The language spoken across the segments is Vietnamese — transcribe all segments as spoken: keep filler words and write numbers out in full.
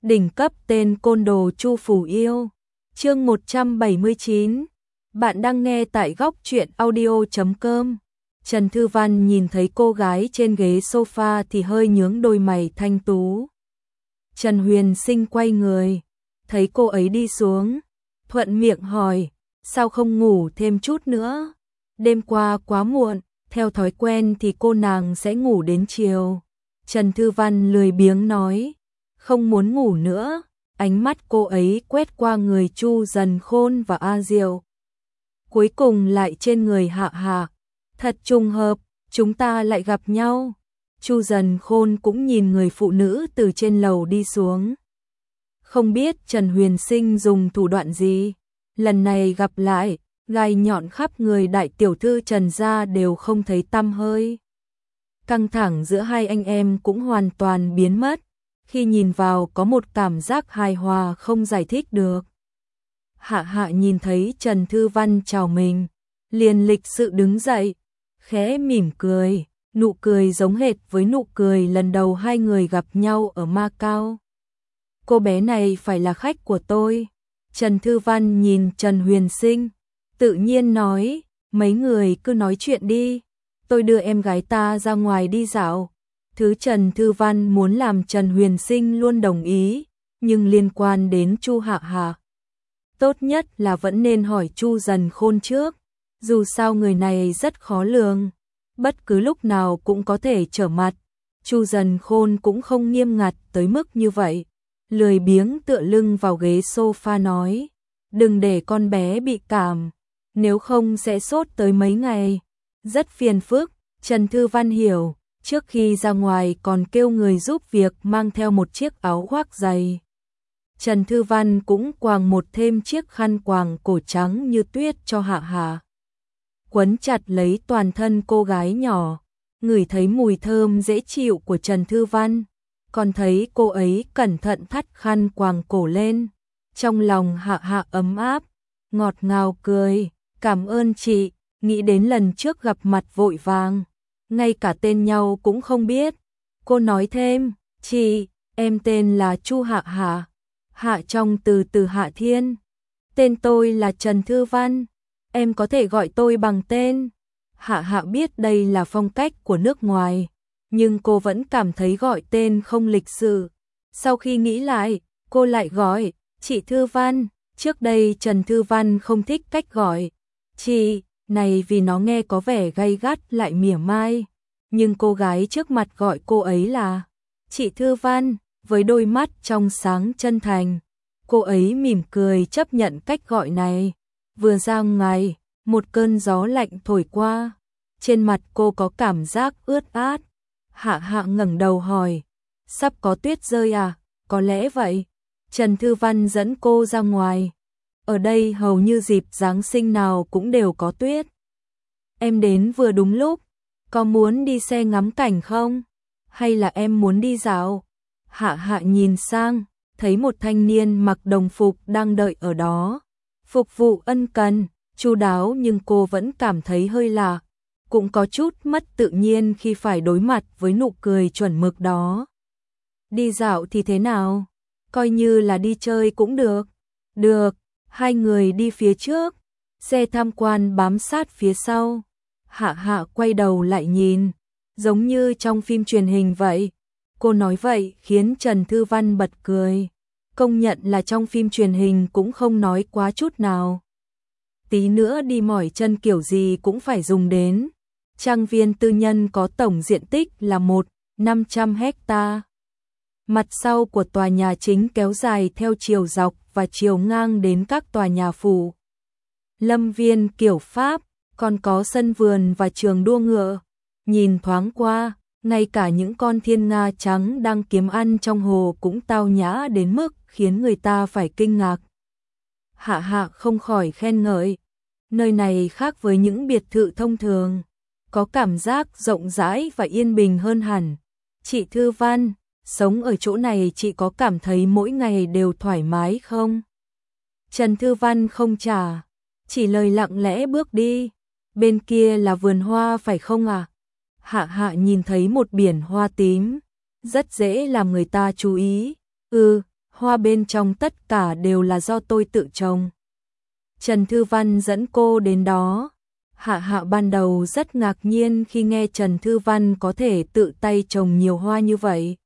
Đỉnh cấp tên côn đồ Chu Phủ Yêu. Chương một trăm bảy mươi chín. Bạn đang nghe tại góc truyện audio chấm com. Trần Thư Văn nhìn thấy cô gái trên ghế sofa thì hơi nhướng đôi mày thanh tú. Trần Huyền Sinh quay người, thấy cô ấy đi xuống, thuận miệng hỏi, sao không ngủ thêm chút nữa? Đêm qua quá muộn, theo thói quen thì cô nàng sẽ ngủ đến chiều. Trần Thư Văn lười biếng nói, không muốn ngủ nữa. Ánh mắt cô ấy quét qua người Chu Dần Khôn và A Diệu, cuối cùng lại trên người Hạ Hạ. Thật trùng hợp, chúng ta lại gặp nhau. Chu Dần Khôn cũng nhìn người phụ nữ từ trên lầu đi xuống. Không biết Trần Huyền Sinh dùng thủ đoạn gì, lần này gặp lại, gai nhọn khắp người đại tiểu thư Trần gia đều không thấy tăm hơi. Căng thẳng giữa hai anh em cũng hoàn toàn biến mất, khi nhìn vào có một cảm giác hài hòa không giải thích được. Hạ Hạ nhìn thấy Trần Thư Văn chào mình, liền lịch sự đứng dậy, khẽ mỉm cười, nụ cười giống hệt với nụ cười lần đầu hai người gặp nhau ở Macau. Cô bé này phải là khách của tôi. Trần Thư Văn nhìn Trần Huyền Sinh, tự nhiên nói, mấy người cứ nói chuyện đi, tôi đưa em gái ta ra ngoài đi dạo. Thứ Trần Thư Văn muốn làm Trần Huyền Sinh luôn đồng ý, nhưng liên quan đến Chu Hạ Hạ, tốt nhất là vẫn nên hỏi Chu Dần Khôn trước, dù sao người này rất khó lường, bất cứ lúc nào cũng có thể trở mặt. Chu Dần Khôn cũng không nghiêm ngặt tới mức như vậy, lười biếng tựa lưng vào ghế sofa nói, đừng để con bé bị cảm, nếu không sẽ sốt tới mấy ngày, rất phiền phức. Trần Thư Văn hiểu, trước khi ra ngoài còn kêu người giúp việc mang theo một chiếc áo khoác dày. Trần Thư Văn cũng quàng một thêm chiếc khăn quàng cổ trắng như tuyết cho Hạ Hạ, quấn chặt lấy toàn thân cô gái nhỏ, ngửi thấy mùi thơm dễ chịu của Trần Thư Văn, còn thấy cô ấy cẩn thận thắt khăn quàng cổ lên, trong lòng Hạ Hạ ấm áp, ngọt ngào cười, cảm ơn chị, nghĩ đến lần trước gặp mặt vội vàng, ngay cả tên nhau cũng không biết. Cô nói thêm, chị, em tên là Chu Hạ Hạ, Hạ trong từ từ Hạ Thiên. Tên tôi là Trần Thư Văn, em có thể gọi tôi bằng tên. Hạ Hạ biết đây là phong cách của nước ngoài, nhưng cô vẫn cảm thấy gọi tên không lịch sự. Sau khi nghĩ lại, cô lại gọi, chị Thư Văn. Trước đây Trần Thư Văn không thích cách gọi chị này vì nó nghe có vẻ gay gắt lại mỉa mai, nhưng cô gái trước mặt gọi cô ấy là chị Thư Văn, với đôi mắt trong sáng chân thành. Cô ấy mỉm cười chấp nhận cách gọi này. Vừa ra ngoài, một cơn gió lạnh thổi qua, trên mặt cô có cảm giác ướt át. Hạ Hạ ngẩng đầu hỏi, sắp có tuyết rơi à? Có lẽ vậy. Trần Thư Văn dẫn cô ra ngoài. Ở đây hầu như dịp Giáng sinh nào cũng đều có tuyết. Em đến vừa đúng lúc, có muốn đi xe ngắm cảnh không? Hay là em muốn đi dạo? Hạ Hạ nhìn sang, thấy một thanh niên mặc đồng phục đang đợi ở đó. Phục vụ ân cần, chu đáo, nhưng cô vẫn cảm thấy hơi lạ, cũng có chút mất tự nhiên khi phải đối mặt với nụ cười chuẩn mực đó. Đi dạo thì thế nào? Coi như là đi chơi cũng được. Được, hai người đi phía trước, xe tham quan bám sát phía sau. Hạ Hạ quay đầu lại nhìn, giống như trong phim truyền hình vậy. Cô nói vậy khiến Trần Thư Văn bật cười. Công nhận là trong phim truyền hình cũng không nói quá chút nào. Tí nữa đi mỏi chân kiểu gì cũng phải dùng đến. Trang viên tư nhân có tổng diện tích là một nghìn năm trăm hecta. Mặt sau của tòa nhà chính kéo dài theo chiều dọc và chiều ngang đến các tòa nhà phủ lâm viên kiểu Pháp, còn có sân vườn và trường đua ngựa. Nhìn thoáng qua, ngay cả những con thiên nga trắng đang kiếm ăn trong hồ cũng tao nhã đến mức khiến người ta phải kinh ngạc. Hạ Hạ không khỏi khen ngợi, nơi này khác với những biệt thự thông thường, có cảm giác rộng rãi và yên bình hơn hẳn. Chị Thư Văn, sống ở chỗ này chị có cảm thấy mỗi ngày đều thoải mái không? Trần Thư Văn không trả, chỉ lời lặng lẽ bước đi. Bên kia là vườn hoa phải không à? Hạ Hạ nhìn thấy một biển hoa tím, rất dễ làm người ta chú ý. Ừ, hoa bên trong tất cả đều là do tôi tự trồng. Trần Thư Văn dẫn cô đến đó. Hạ Hạ ban đầu rất ngạc nhiên khi nghe Trần Thư Văn có thể tự tay trồng nhiều hoa như vậy.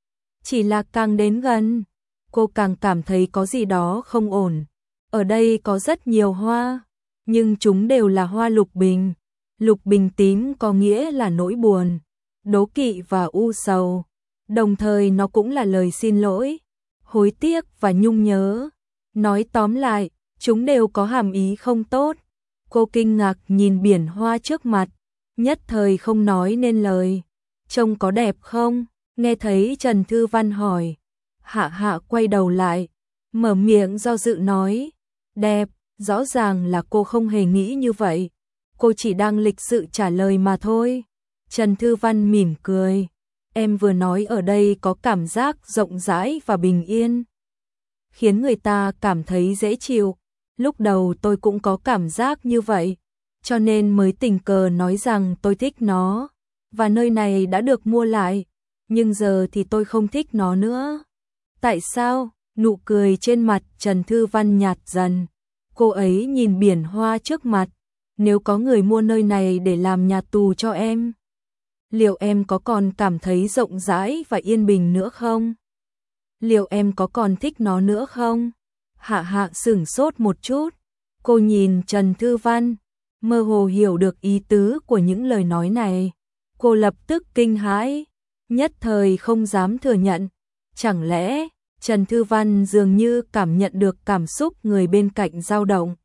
Chỉ là càng đến gần, cô càng cảm thấy có gì đó không ổn. Ở đây có rất nhiều hoa, nhưng chúng đều là hoa lục bình. Lục bình tím có nghĩa là nỗi buồn, đố kỵ và u sầu. Đồng thời nó cũng là lời xin lỗi, hối tiếc và nhung nhớ. Nói tóm lại, chúng đều có hàm ý không tốt. Cô kinh ngạc nhìn biển hoa trước mặt, nhất thời không nói nên lời. Trông có đẹp không? Nghe thấy Trần Thư Văn hỏi, Hạ Hạ quay đầu lại, mở miệng do dự nói, đẹp. Rõ ràng là cô không hề nghĩ như vậy. Cô chỉ đang lịch sự trả lời mà thôi. Trần Thư Văn mỉm cười, em vừa nói ở đây có cảm giác rộng rãi và bình yên, khiến người ta cảm thấy dễ chịu. Lúc đầu tôi cũng có cảm giác như vậy, cho nên mới tình cờ nói rằng tôi thích nó, và nơi này đã được mua lại, nhưng giờ thì tôi không thích nó nữa. Tại sao? Nụ cười trên mặt Trần Thư Văn nhạt dần. Cô ấy nhìn biển hoa trước mặt, nếu có người mua nơi này để làm nhà tù cho em, liệu em có còn cảm thấy rộng rãi và yên bình nữa không? Liệu em có còn thích nó nữa không? Hạ Hạ sửng sốt một chút, cô nhìn Trần Thư Văn, mơ hồ hiểu được ý tứ của những lời nói này. Cô lập tức kinh hãi, nhất thời không dám thừa nhận. Chẳng lẽ Trần Thư Văn dường như cảm nhận được cảm xúc người bên cạnh dao động.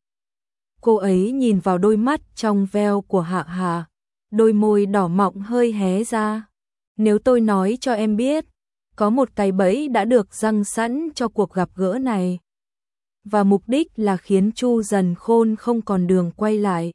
Cô ấy nhìn vào đôi mắt trong veo của Hạ Hạ, đôi môi đỏ mọng hơi hé ra. Nếu tôi nói cho em biết, có một cái bẫy đã được răng sẵn cho cuộc gặp gỡ này, và mục đích là khiến Chu Dần Khôn không còn đường quay lại.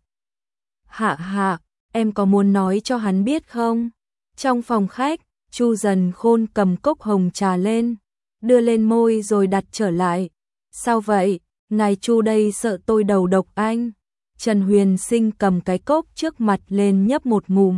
Hạ Hạ, em có muốn nói cho hắn biết không? Trong phòng khách, Chu Dần Khôn cầm cốc hồng trà lên, đưa lên môi rồi đặt trở lại. Sao vậy? Ngài Chu đây sợ tôi đầu độc anh. Trần Huyền Sinh cầm cái cốc trước mặt lên nhấp một ngụm.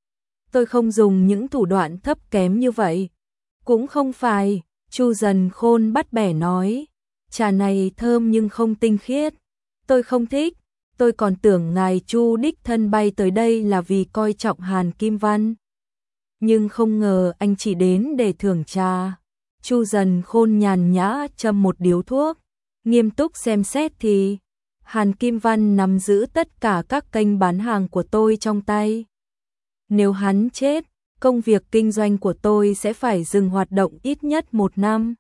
Tôi không dùng những thủ đoạn thấp kém như vậy. Cũng không phải, Chu Dần Khôn bắt bẻ nói. Trà này thơm nhưng không tinh khiết. Tôi không thích. Tôi còn tưởng ngài Chu đích thân bay tới đây là vì coi trọng Hàn Kim Văn. Nhưng không ngờ anh chỉ đến để thưởng trà. Chu Dần Khôn nhàn nhã châm một điếu thuốc, nghiêm túc xem xét thì Hàn Kim Văn nắm giữ tất cả các kênh bán hàng của tôi trong tay. Nếu hắn chết, công việc kinh doanh của tôi sẽ phải dừng hoạt động ít nhất một năm.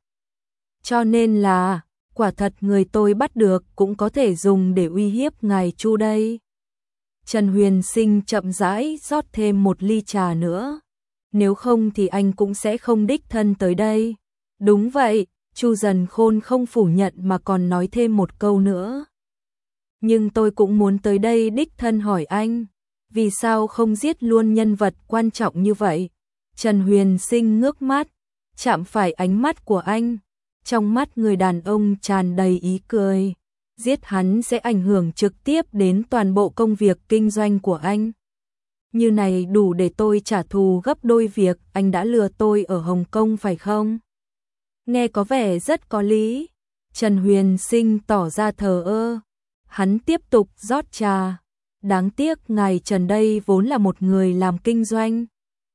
Cho nên là, quả thật người tôi bắt được cũng có thể dùng để uy hiếp ngài Chu đây. Trần Huyền Sinh chậm rãi rót thêm một ly trà nữa. Nếu không thì anh cũng sẽ không đích thân tới đây. Đúng vậy, Chu Dần Khôn không phủ nhận mà còn nói thêm một câu nữa. Nhưng tôi cũng muốn tới đây đích thân hỏi anh, vì sao không giết luôn nhân vật quan trọng như vậy? Trần Huyền Sinh ngước mắt, chạm phải ánh mắt của anh. Trong mắt người đàn ông tràn đầy ý cười. Giết hắn sẽ ảnh hưởng trực tiếp đến toàn bộ công việc kinh doanh của anh. Như này đủ để tôi trả thù gấp đôi việc anh đã lừa tôi ở Hồng Kông phải không? Nghe có vẻ rất có lý. Trần Huyền Sinh tỏ ra thờ ơ. Hắn tiếp tục rót trà. Đáng tiếc ngài Trần đây vốn là một người làm kinh doanh,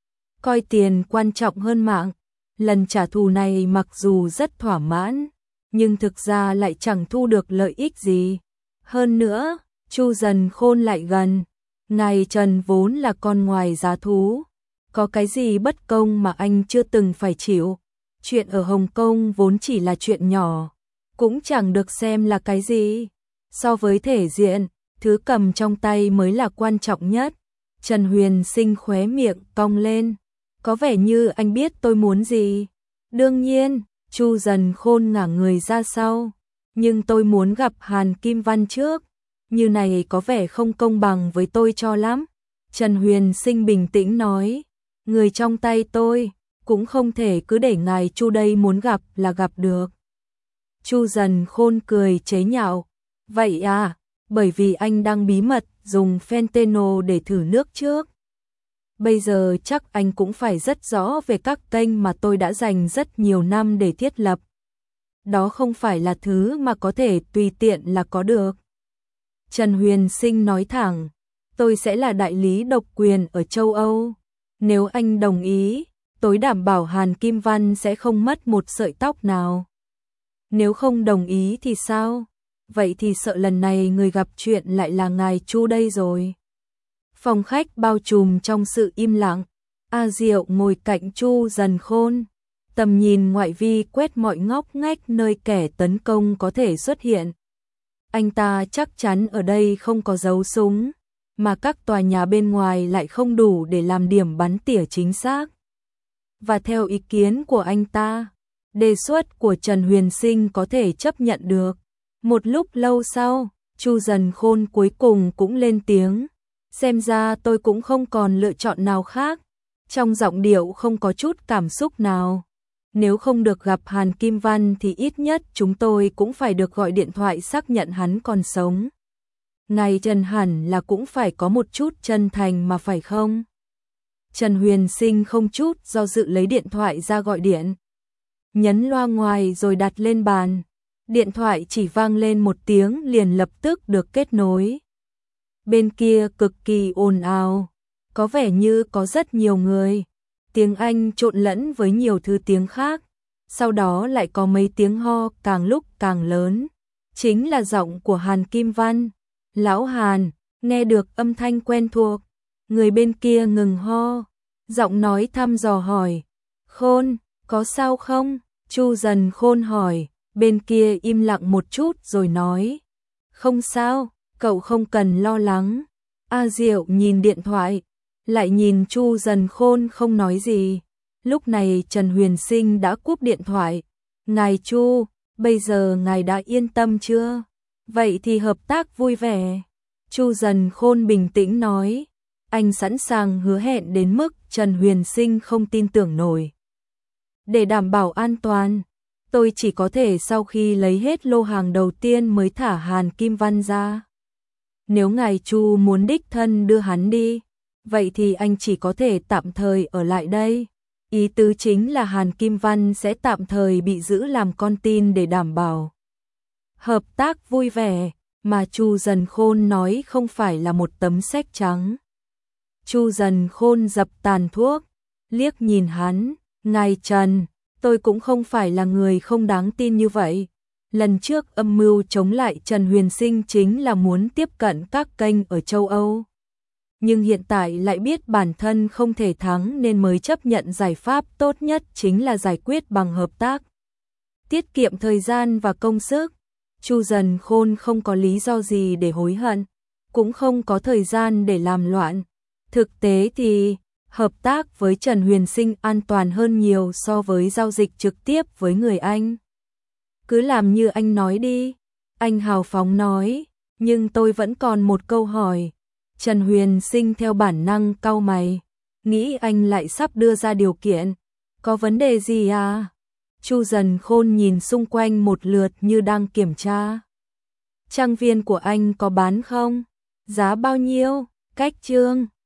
coi tiền quan trọng hơn mạng. Lần trả thù này mặc dù rất thỏa mãn, nhưng thực ra lại chẳng thu được lợi ích gì. Hơn nữa, Chu Dần Khôn lại gần. Ngài Trần vốn là con ngoài giá thú. Có cái gì bất công mà anh chưa từng phải chịu. Chuyện ở Hồng Kông vốn chỉ là chuyện nhỏ, cũng chẳng được xem là cái gì. So với thể diện, thứ cầm trong tay mới là quan trọng nhất. Trần Huyền Sinh khóe miệng cong lên. Có vẻ như anh biết tôi muốn gì. Đương nhiên, Chu Dần Khôn ngả người ra sau. Nhưng tôi muốn gặp Hàn Kim Văn trước. Như này có vẻ không công bằng với tôi cho lắm. Trần Huyền Sinh bình tĩnh nói. Người trong tay tôi cũng không thể cứ để ngài Chu đây muốn gặp là gặp được. Chu Dần Khôn cười chế nhạo. Vậy à, bởi vì anh đang bí mật dùng fentanyl để thử nước trước. Bây giờ chắc anh cũng phải rất rõ về các kênh mà tôi đã dành rất nhiều năm để thiết lập. đó không phải là thứ mà có thể tùy tiện là có được. Trần Huyền Sinh nói thẳng, tôi sẽ là đại lý độc quyền ở châu Âu. Nếu anh đồng ý, tôi đảm bảo Hàn Kim Văn sẽ không mất một sợi tóc nào. Nếu không đồng ý thì sao? Vậy thì sợ lần này người gặp chuyện lại là ngài Chu đây rồi. Phòng khách bao trùm trong sự im lặng. A Diệu ngồi cạnh Chu Dần Khôn. Tầm nhìn ngoại vi quét mọi ngóc ngách nơi kẻ tấn công có thể xuất hiện. Anh ta chắc chắn ở đây không có dấu súng, mà các tòa nhà bên ngoài lại không đủ để làm điểm bắn tỉa chính xác. Và theo ý kiến của anh ta, đề xuất của Trần Huyền Sinh có thể chấp nhận được. Một lúc lâu sau, Chu Dần Khôn cuối cùng cũng lên tiếng. Xem ra tôi cũng không còn lựa chọn nào khác. Trong giọng điệu không có chút cảm xúc nào. Nếu không được gặp Hàn Kim Văn thì ít nhất chúng tôi cũng phải được gọi điện thoại xác nhận hắn còn sống. Ngài Trần hẳn là cũng phải có một chút chân thành mà phải không? Trần Huyền Sinh không chút do dự lấy điện thoại ra gọi điện. Nhấn loa ngoài rồi đặt lên bàn. Điện thoại chỉ vang lên một tiếng liền lập tức được kết nối. Bên kia cực kỳ ồn ào, có vẻ như có rất nhiều người. Tiếng Anh trộn lẫn với nhiều thứ tiếng khác, sau đó lại có mấy tiếng ho càng lúc càng lớn. Chính là giọng của Hàn Kim Văn. Lão Hàn, nghe được âm thanh quen thuộc, người bên kia ngừng ho, giọng nói thăm dò hỏi. Khôn, có sao không? Chu Dần Khôn hỏi, bên kia im lặng một chút rồi nói. Không sao, cậu không cần lo lắng. A Diệu nhìn điện thoại, lại nhìn Chu Dần Khôn không nói gì. Lúc này Trần Huyền Sinh đã cúp điện thoại. Ngài Chu, bây giờ ngài đã yên tâm chưa? Vậy thì hợp tác vui vẻ. Chu Dần Khôn bình tĩnh nói. Anh sẵn sàng hứa hẹn đến mức Trần Huyền Sinh không tin tưởng nổi. Để đảm bảo an toàn, tôi chỉ có thể sau khi lấy hết lô hàng đầu tiên mới thả Hàn Kim Văn ra. Nếu ngài Chu muốn đích thân đưa hắn đi, vậy thì anh chỉ có thể tạm thời ở lại đây. Ý tứ chính là Hàn Kim Văn sẽ tạm thời bị giữ làm con tin để đảm bảo hợp tác vui vẻ, mà Chu Dần Khôn nói không phải là một tấm séc trắng. Chu Dần Khôn dập tàn thuốc, liếc nhìn hắn. Ngài Trần, tôi cũng không phải là người không đáng tin như vậy. Lần trước âm mưu chống lại Trần Huyền Sinh chính là muốn tiếp cận các kênh ở châu Âu. Nhưng hiện tại lại biết bản thân không thể thắng nên mới chấp nhận giải pháp tốt nhất chính là giải quyết bằng hợp tác. Tiết kiệm thời gian và công sức. Chu Dần Khôn không có lý do gì để hối hận, cũng không có thời gian để làm loạn. Thực tế thì hợp tác với Trần Huyền Sinh an toàn hơn nhiều so với giao dịch trực tiếp với người Anh. Cứ làm như anh nói đi, anh hào phóng nói, nhưng tôi vẫn còn một câu hỏi. Trần Huyền Sinh theo bản năng cau mày, nghĩ anh lại sắp đưa ra điều kiện. Có vấn đề gì à? Chu Dần Khôn nhìn xung quanh một lượt như đang kiểm tra. Trang viên của anh có bán không? Giá bao nhiêu? Cách chương